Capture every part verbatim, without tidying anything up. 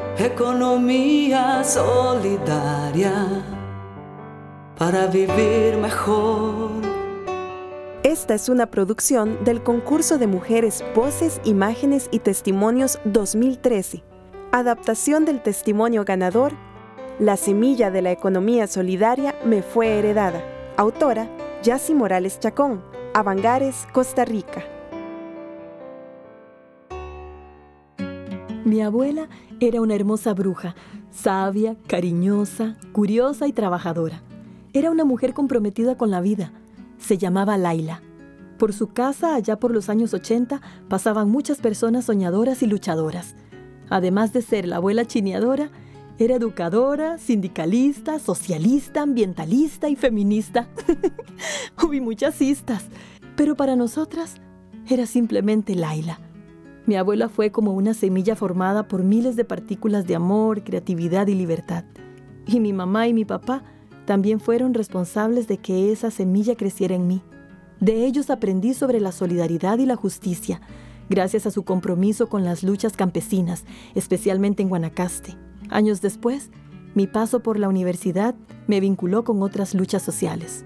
Economía solidaria para vivir mejor. Esta es una producción del Concurso de Mujeres Voces, Imágenes y Testimonios dos mil trece. Adaptación del testimonio ganador, La semilla de la economía solidaria me fue heredada. Autora, Yacy Morales Chacón, Avangares, Costa Rica. Mi abuela era una hermosa bruja, sabia, cariñosa, curiosa y trabajadora. Era una mujer comprometida con la vida. Se llamaba Laila. Por su casa, allá por los años ochenta, pasaban muchas personas soñadoras y luchadoras. Además de ser la abuela chineadora, era educadora, sindicalista, socialista, ambientalista y feminista. Hubo muchas cistas, pero para nosotras era simplemente Laila. Mi abuela fue como una semilla formada por miles de partículas de amor, creatividad y libertad. Y mi mamá y mi papá también fueron responsables de que esa semilla creciera en mí. De ellos aprendí sobre la solidaridad y la justicia, gracias a su compromiso con las luchas campesinas, especialmente en Guanacaste. Años después, mi paso por la universidad me vinculó con otras luchas sociales.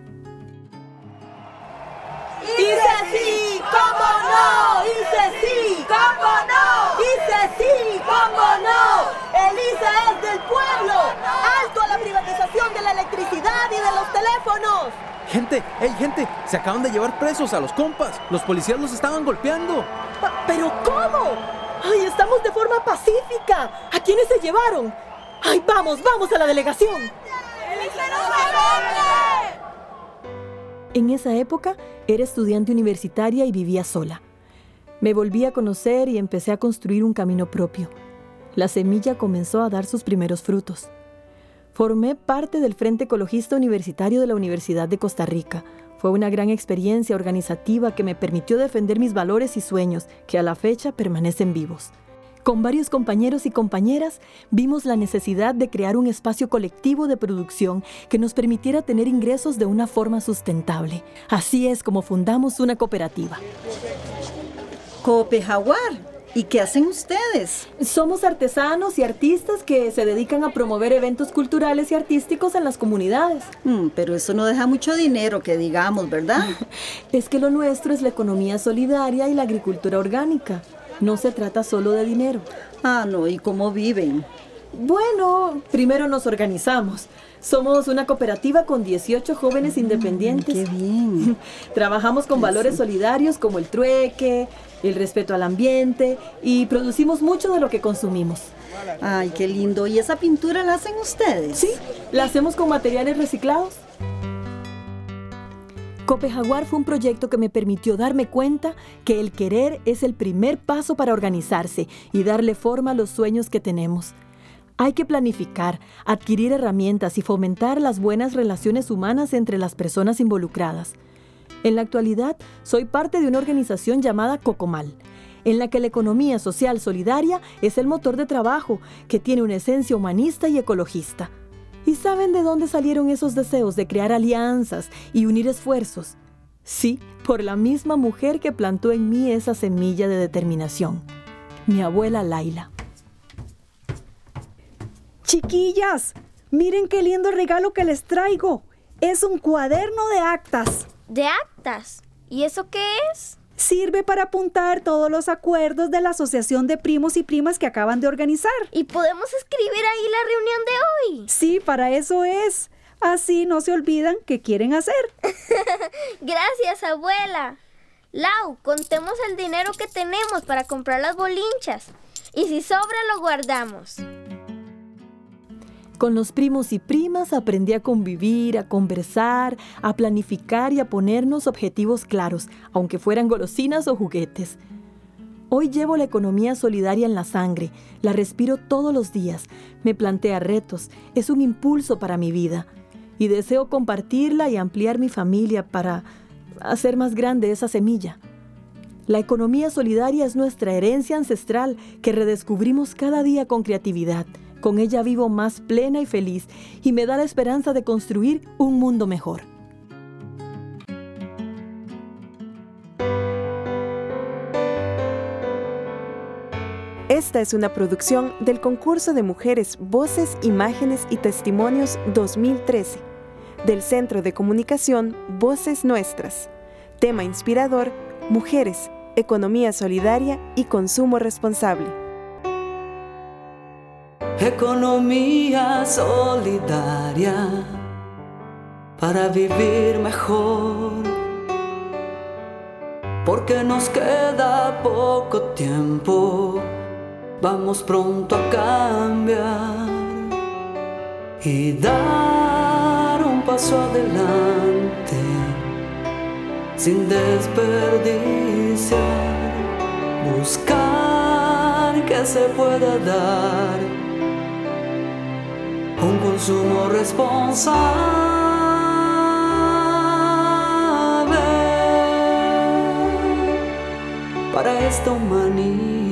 ¡Hice sí! ¿Cómo no? ¡Hice sí! ¿Cómo no? ¡Hice sí! ¿Cómo no? ¡El I C E es del pueblo! ¡Alto a la privatización de la electricidad y de los teléfonos! Gente, hey gente, se acaban de llevar presos a los compas. Los policías los estaban golpeando. ¿Pero cómo? ¡Ay, estamos de forma pacífica! ¿A quiénes se llevaron? ¡Ay, vamos, vamos a la delegación! ¡El I C E no se vende! En esa época era estudiante universitaria y vivía sola. Me volví a conocer y empecé a construir un camino propio. La semilla comenzó a dar sus primeros frutos. Formé parte del Frente Ecologista Universitario de la Universidad de Costa Rica. Fue una gran experiencia organizativa que me permitió defender mis valores y sueños, que a la fecha permanecen vivos. Con varios compañeros y compañeras vimos la necesidad de crear un espacio colectivo de producción que nos permitiera tener ingresos de una forma sustentable. Así es como fundamos una cooperativa. Cope Jaguar. ¿Y qué hacen ustedes? Somos artesanos y artistas que se dedican a promover eventos culturales y artísticos en las comunidades. Mm, pero eso no deja mucho dinero, que digamos, ¿verdad? Es que lo nuestro es la economía solidaria y la agricultura orgánica. No se trata solo de dinero. Ah, no, ¿y cómo viven? Bueno, primero nos organizamos. Somos una cooperativa con dieciocho jóvenes independientes. ¡Qué bien! Trabajamos con valores solidarios como el trueque, el respeto al ambiente y producimos mucho de lo que consumimos. ¡Ay, qué lindo! ¿Y esa pintura la hacen ustedes? Sí, la hacemos con materiales reciclados. Cope Jaguar fue un proyecto que me permitió darme cuenta que el querer es el primer paso para organizarse y darle forma a los sueños que tenemos. Hay que planificar, adquirir herramientas y fomentar las buenas relaciones humanas entre las personas involucradas. En la actualidad, soy parte de una organización llamada Cocomal, en la que la economía social solidaria es el motor de trabajo, que tiene una esencia humanista y ecologista. ¿Y saben de dónde salieron esos deseos de crear alianzas y unir esfuerzos? Sí, por la misma mujer que plantó en mí esa semilla de determinación, mi abuela Laila. Chiquillas, miren qué lindo regalo que les traigo. Es un cuaderno de actas. ¿De actas? ¿Y eso qué es? Sirve para apuntar todos los acuerdos de la asociación de primos y primas que acaban de organizar. ¿Y podemos escribir ahí la reunión de hoy? Sí, para eso es. Así no se olvidan qué quieren hacer. Gracias, abuela. Lau, contemos el dinero que tenemos para comprar las bolinchas. Y si sobra, lo guardamos. Con los primos y primas aprendí a convivir, a conversar, a planificar y a ponernos objetivos claros, aunque fueran golosinas o juguetes. Hoy llevo la economía solidaria en la sangre, la respiro todos los días, me plantea retos, es un impulso para mi vida y deseo compartirla y ampliar mi familia para hacer más grande esa semilla. La economía solidaria es nuestra herencia ancestral que redescubrimos cada día con creatividad. Con ella vivo más plena y feliz y me da la esperanza de construir un mundo mejor. Esta es una producción del Concurso de Mujeres Voces, Imágenes y Testimonios dos mil trece, del Centro de Comunicación Voces Nuestras. Tema inspirador: Mujeres, Economía Solidaria y Consumo Responsable. Economía solidaria para vivir mejor, porque nos queda poco tiempo, vamos pronto a cambiar y dar un paso adelante sin desperdiciar, buscar que se pueda dar un consumo responsable para esta humanidad.